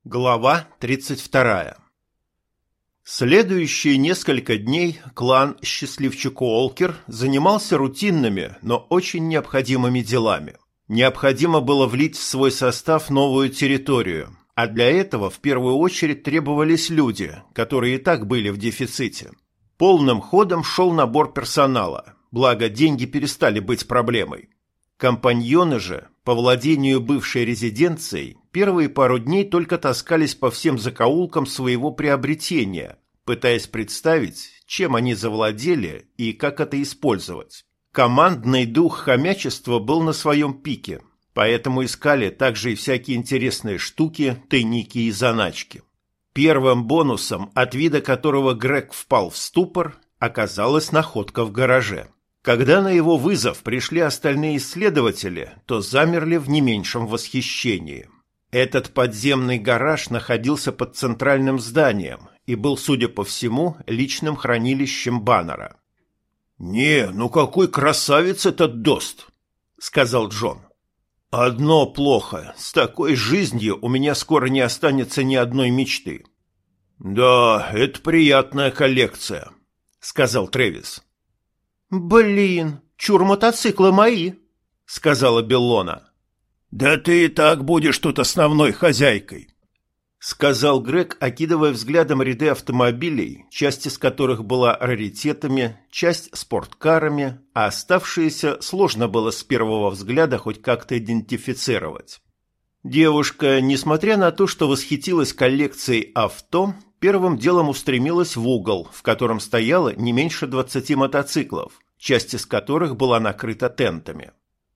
Глава 32. Следующие несколько дней клан Счастливчик Уолкер занимался рутинными, но очень необходимыми делами. Необходимо было влить в свой состав новую территорию, а для этого в первую очередь требовались люди, которые и так были в дефиците. Полным ходом шел набор персонала, благо деньги перестали быть проблемой. Компаньоны же, по владению бывшей резиденцией, первые пару дней только таскались по всем закоулкам своего приобретения, пытаясь представить, чем они завладели и как это использовать. Командный дух хомячества был на своем пике, поэтому искали также и всякие интересные штуки, тайники и заначки. Первым бонусом, от вида которого Грег впал в ступор, оказалась находка в гараже. Когда на его вызов пришли остальные исследователи, то замерли в не меньшем восхищении. Этот подземный гараж находился под центральным зданием и был, судя по всему, личным хранилищем Баннера. Ну какой красавец этот Дост!» — сказал Джон. «Одно плохо. С такой жизнью у меня скоро не останется ни одной мечты». «Да, это приятная коллекция», — сказал Трэвис. «Блин, чур мотоциклы мои», — сказала Беллона. «Да ты и так будешь тут основной хозяйкой», — сказал Грег, окидывая взглядом ряды автомобилей, часть из которых была раритетами, часть спорткарами, а оставшиеся сложно было с первого взгляда хоть как-то идентифицировать. Девушка, несмотря на то, что восхитилась коллекцией авто, первым делом устремилась в угол, в котором стояло не меньше 20 мотоциклов, часть из которых была накрыта тентами.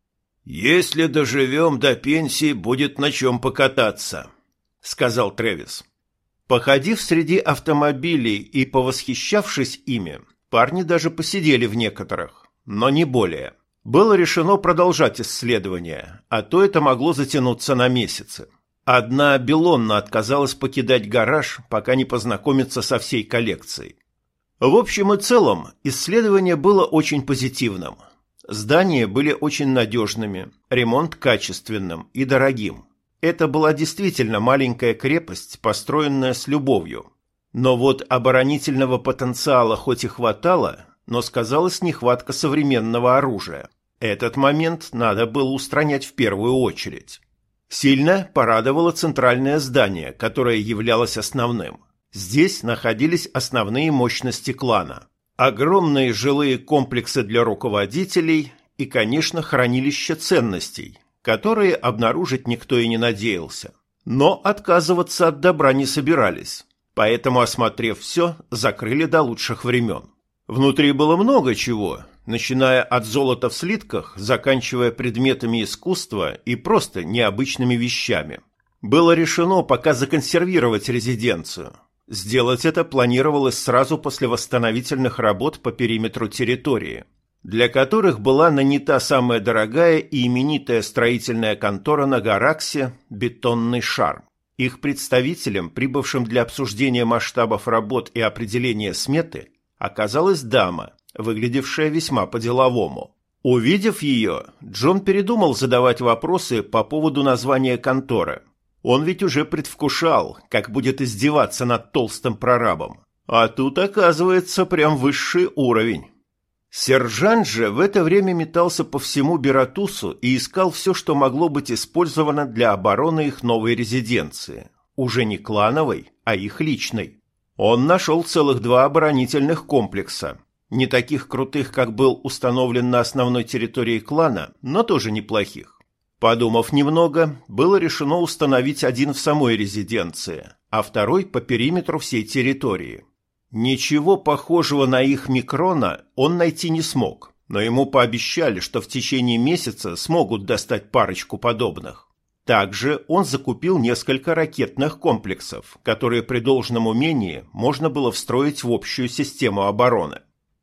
«Если доживем до пенсии, будет на чем покататься», — сказал Трэвис. Походив среди автомобилей и повосхищавшись ими, парни даже посидели в некоторых, но не более. Было решено продолжать исследование, а то это могло затянуться на месяцы. Одна Беллона отказалась покидать гараж, пока не познакомится со всей коллекцией. В общем и целом, исследование было очень позитивным. Здания были очень надежными, ремонт качественным и дорогим. Это была действительно маленькая крепость, построенная с любовью. Но вот оборонительного потенциала хоть и хватало, но сказалась нехватка современного оружия. Этот момент надо было устранять в первую очередь. Сильно порадовало центральное здание, которое являлось основным. Здесь находились основные мощности клана. Огромные жилые комплексы для руководителей и, конечно, хранилище ценностей, которые обнаружить никто и не надеялся. Но отказываться от добра не собирались, поэтому, осмотрев все, закрыли до лучших времен. Внутри было много чего, начиная от золота в слитках, заканчивая предметами искусства и просто необычными вещами. Было решено пока законсервировать резиденцию. Сделать это планировалось сразу после восстановительных работ по периметру территории, для которых была нанята самая дорогая и именитая строительная контора на Гараксе «Бетонный шарм». Их представителем, прибывшим для обсуждения масштабов работ и определения сметы, оказалась дама, выглядевшая весьма по-деловому. Увидев ее, Джон передумал задавать вопросы по поводу названия конторы. Он ведь уже предвкушал, как будет издеваться над толстым прорабом. А тут, оказывается, прям высший уровень. Сержант же в это время метался по всему Бератусу и искал все, что могло быть использовано для обороны их новой резиденции. Уже не клановой, а их личной. Он нашел целых 2 оборонительных комплекса. Не таких крутых, как был установлен на основной территории клана, но тоже неплохих. Подумав немного, было решено установить один в самой резиденции, а второй по периметру всей территории. Ничего похожего на их Микрона он найти не смог, но ему пообещали, что в течение месяца смогут достать парочку подобных. Также он закупил несколько ракетных комплексов, которые при должном умении можно было встроить в общую систему обороны.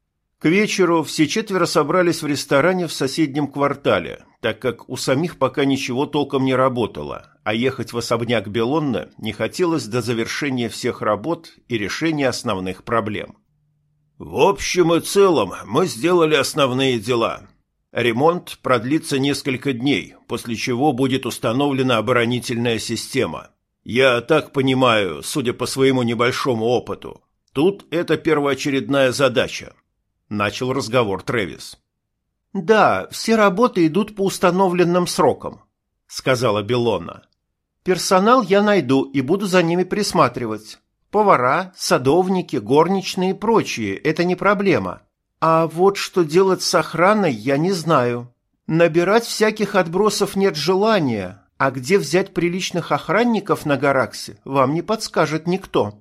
К вечеру все 4 собрались в ресторане в соседнем квартале, так как у самих пока ничего толком не работало, а ехать в особняк Беллонны не хотелось до завершения всех работ и решения основных проблем. «В общем и целом мы сделали основные дела. Ремонт продлится несколько дней, после чего будет установлена оборонительная система. Я так понимаю, судя по своему небольшому опыту, тут это первоочередная задача. Начал разговор Трэвис. «Да, все работы идут по установленным срокам», — сказала Беллона. «Персонал я найду и буду за ними присматривать. Повара, садовники, горничные и прочие — это не проблема. А вот что делать с охраной, я не знаю. Набирать всяких отбросов нет желания, а где взять приличных охранников на Гараксе, вам не подскажет никто».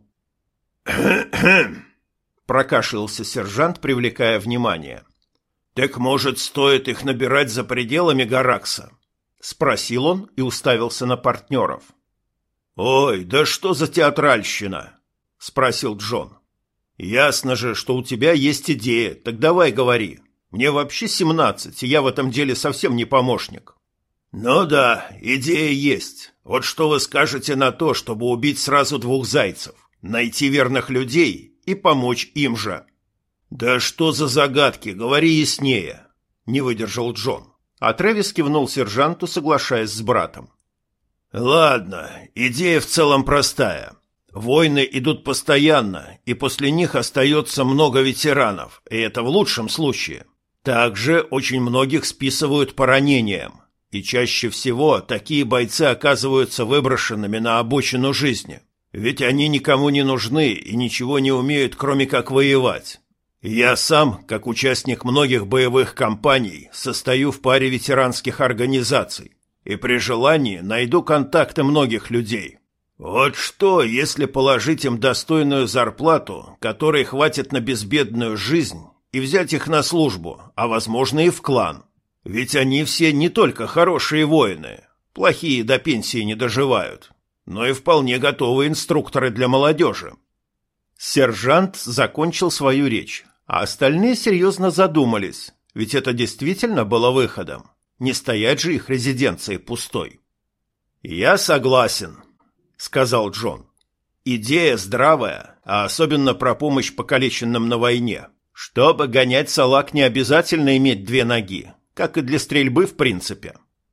Прокашлялся сержант, привлекая внимание. «Так, может, стоит их набирать за пределами Гаракса?» — спросил он и уставился на партнеров. «Ой, да что за театральщина?» — спросил Джон. «Ясно же, что у тебя есть идея, так давай говори. Мне вообще 17, и я в этом деле совсем не помощник». «Ну да, идея есть. Вот что вы скажете на то, чтобы убить сразу 2 зайцев, найти верных людей и помочь им же?» «Да что за загадки, говори яснее», — не выдержал Джон. А Трэвис кивнул сержанту, соглашаясь с братом. «Ладно, идея в целом простая. Войны идут постоянно, и после них остается много ветеранов, и это в лучшем случае. Также очень многих списывают по ранениям, и чаще всего такие бойцы оказываются выброшенными на обочину жизни, ведь они никому не нужны и ничего не умеют, кроме как воевать. Я сам, как участник многих боевых кампаний, состою в паре ветеранских организаций и при желании найду контакты многих людей. Вот что, если положить им достойную зарплату, которой хватит на безбедную жизнь, и взять их на службу, а возможно и в клан? Ведь они все не только хорошие воины, плохие до пенсии не доживают, но и вполне готовые инструкторы для молодежи. Сержант закончил свою речь, а остальные серьезно задумались, ведь это действительно было выходом. Не стоять же их резиденцией пустой. «Я согласен», — сказал Джон. «Идея здравая, а особенно про помощь покалеченным на войне. Чтобы гонять салак, не обязательно иметь 2 ноги, как и для стрельбы в принципе».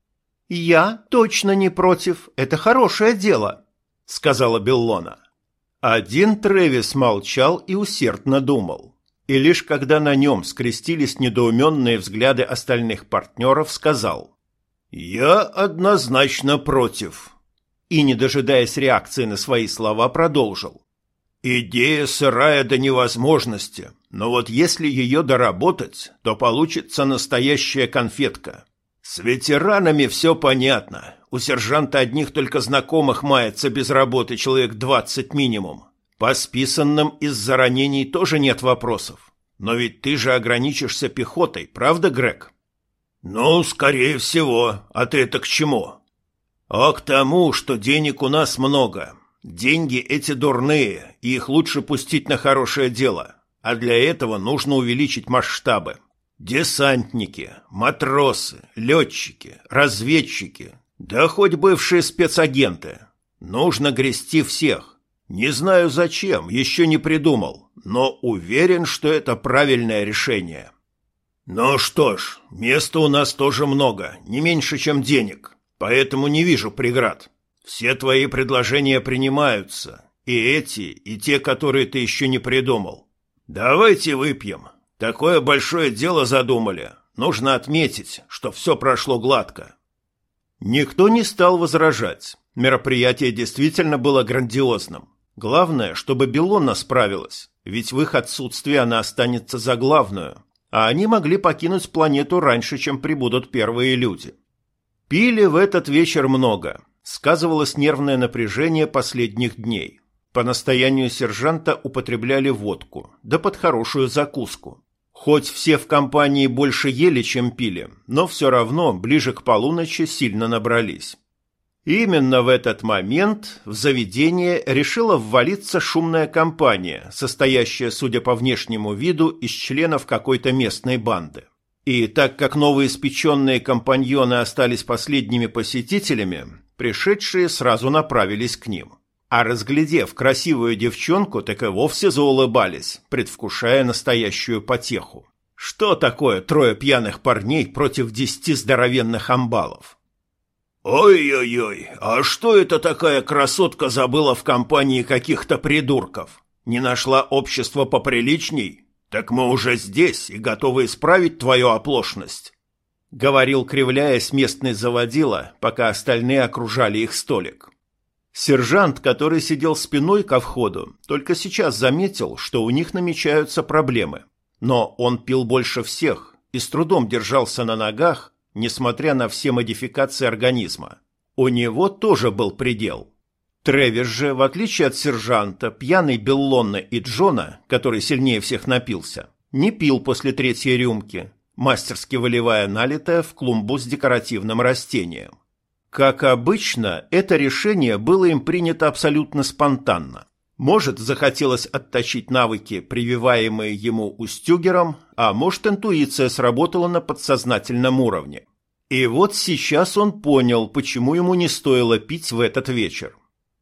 «Я точно не против, это хорошее дело», — сказала Беллона. Один Трэвис молчал и усердно думал. И лишь когда на нем скрестились недоуменные взгляды остальных партнеров, сказал: «Я однозначно против». И, не дожидаясь реакции на свои слова, продолжил: «Идея сырая до невозможности, но вот если ее доработать, то получится настоящая конфетка. С ветеранами все понятно. У сержанта одних только знакомых мается без работы человек 20 минимум. По списанным из-за ранений тоже нет вопросов. Но ведь ты же ограничишься пехотой, правда, Грег?» «Ну, скорее всего. А ты это к чему?» «А к тому, что денег у нас много. Деньги эти дурные, и их лучше пустить на хорошее дело. А для этого нужно увеличить масштабы. Десантники, матросы, летчики, разведчики, да хоть бывшие спецагенты. Нужно грести всех. Не знаю зачем, еще не придумал, но уверен, что это правильное решение». «Ну что ж, места у нас тоже много, не меньше, чем денег, поэтому не вижу преград. Все твои предложения принимаются, и эти, и те, которые ты еще не придумал. Давайте выпьем. Такое большое дело задумали. Нужно отметить, что все прошло гладко». Никто не стал возражать. Мероприятие действительно было грандиозным. Главное, чтобы Беллона справилась, ведь в их отсутствии она останется за главную, а они могли покинуть планету раньше, чем прибудут первые люди. Пили в этот вечер много. Сказывалось нервное напряжение последних дней. По настоянию сержанта употребляли водку, да под хорошую закуску. Хоть все в компании больше ели, чем пили, но все равно ближе к полуночи сильно набрались. Именно в этот момент в заведение решила ввалиться шумная компания, состоящая, судя по внешнему виду, из членов какой-то местной банды. И так как новоиспеченные компаньоны остались последними посетителями, пришедшие сразу направились к ним. А разглядев красивую девчонку, так и вовсе заулыбались, предвкушая настоящую потеху. Что такое 3 пьяных парней против 10 здоровенных амбалов? «Ой-ой-ой, а что это такая красотка забыла в компании каких-то придурков? Не нашла общества поприличней? Так мы уже здесь и готовы исправить твою оплошность», — говорил, кривляясь, местный заводила, пока остальные окружали их столик. Сержант, который сидел спиной ко входу, только сейчас заметил, что у них намечаются проблемы. Но он пил больше всех и с трудом держался на ногах, несмотря на все модификации организма. У него тоже был предел. Трэвис же, в отличие от сержанта, пьяный Беллонна и Джона, который сильнее всех напился, не пил после третьей рюмки, мастерски выливая налитое в клумбу с декоративным растением. Как обычно, это решение было им принято абсолютно спонтанно. Может, захотелось отточить навыки, прививаемые ему Устюгером, а может, интуиция сработала на подсознательном уровне. И вот сейчас он понял, почему ему не стоило пить в этот вечер.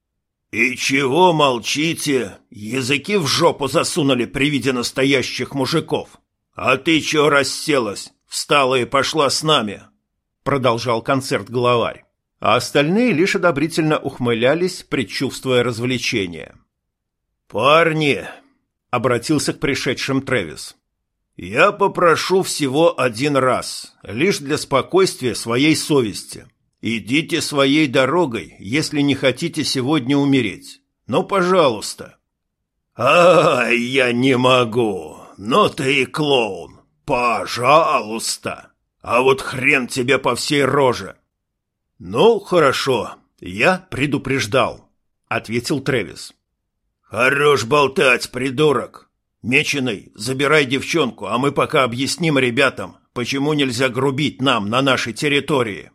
«И чего молчите? Языки в жопу засунули при виде настоящих мужиков. А ты чего расселась? Встала и пошла с нами!» Продолжал концерт-главарь. А остальные лишь одобрительно ухмылялись, предчувствуя развлечения. «Парни!» — обратился к пришедшим Трэвис. «Я попрошу всего один раз, лишь для спокойствия своей совести. Идите своей дорогой, если не хотите сегодня умереть. Ну, пожалуйста». «Ай, я не могу! Ну ты и клоун! Пожалуйста! А вот хрен тебе по всей роже!» «Ну, хорошо, я предупреждал», — ответил Трэвис. «Хорош болтать, придурок! Меченый, забирай девчонку, а мы пока объясним ребятам, почему нельзя грубить нам на нашей территории».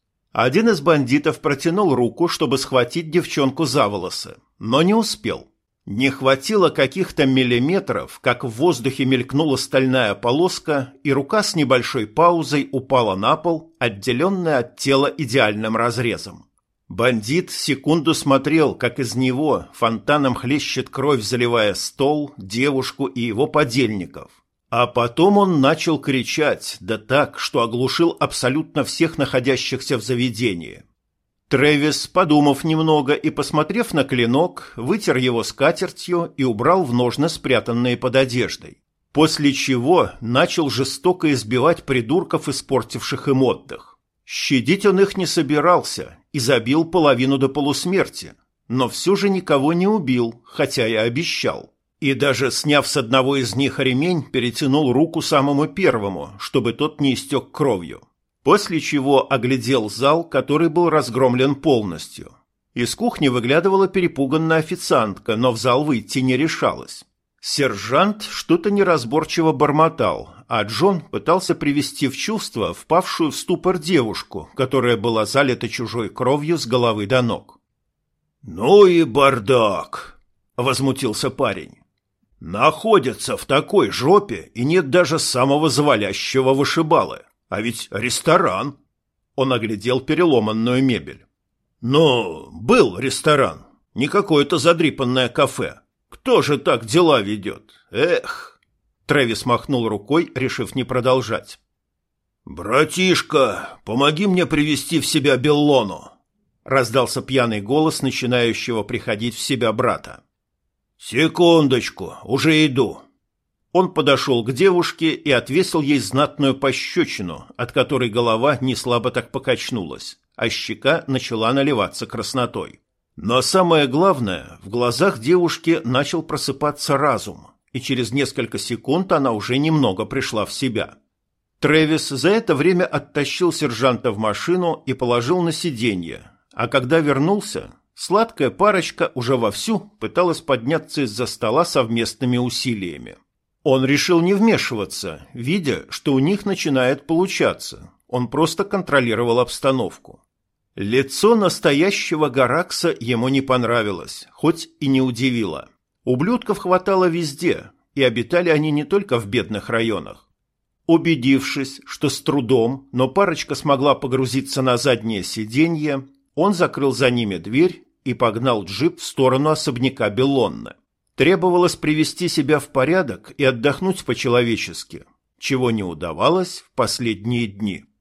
Один из бандитов протянул руку, чтобы схватить девчонку за волосы, но не успел. Не хватило каких-то миллиметров, как в воздухе мелькнула стальная полоска, и рука с небольшой паузой упала на пол, отделенная от тела идеальным разрезом. Бандит секунду смотрел, как из него фонтаном хлещет кровь, заливая стол, девушку и его подельников. А потом он начал кричать, да так, что оглушил абсолютно всех находящихся в заведении. Трэвис, подумав немного и посмотрев на клинок, вытер его скатертью и убрал в ножны, спрятанные под одеждой. После чего начал жестоко избивать придурков, испортивших им отдых. Щадить он их не собирался и забил половину до полусмерти, но все же никого не убил, хотя и обещал. И даже сняв с одного из них ремень, перетянул руку самому первому, чтобы тот не истек кровью. После чего оглядел зал, который был разгромлен полностью. Из кухни выглядывала перепуганная официантка, но в зал выйти не решалась. Сержант что-то неразборчиво бормотал, а Джон пытался привести в чувство впавшую в ступор девушку, которая была залита чужой кровью с головы до ног. «Ну и бардак!» — возмутился парень. «Находятся в такой жопе, и нет даже самого завалящего вышибалы. А ведь ресторан!» Он оглядел переломанную мебель. «Ну, был ресторан, не какое-то задрипанное кафе. Кто же так дела ведет? Эх!» Трэвис махнул рукой, решив не продолжать. «Братишка, помоги мне привести в себя Беллону!» Раздался пьяный голос начинающего приходить в себя брата. «Секундочку, уже иду». Он подошел к девушке и отвесил ей знатную пощечину, от которой голова неслабо так покачнулась, а щека начала наливаться краснотой. Но самое главное, в глазах девушки начал просыпаться разум, и через несколько секунд она уже немного пришла в себя. Трэвис за это время оттащил сержанта в машину и положил на сиденье, а когда вернулся, сладкая парочка уже вовсю пыталась подняться из-за стола совместными усилиями. Он решил не вмешиваться, видя, что у них начинает получаться. Он просто контролировал обстановку. Лицо настоящего Гаракса ему не понравилось, хоть и не удивило. Ублюдков хватало везде, и обитали они не только в бедных районах. Убедившись, что с трудом, но парочка смогла погрузиться на заднее сиденье, он закрыл за ними дверь и погнал джип в сторону особняка Беллонна. Требовалось привести себя в порядок и отдохнуть по-человечески, чего не удавалось в последние дни.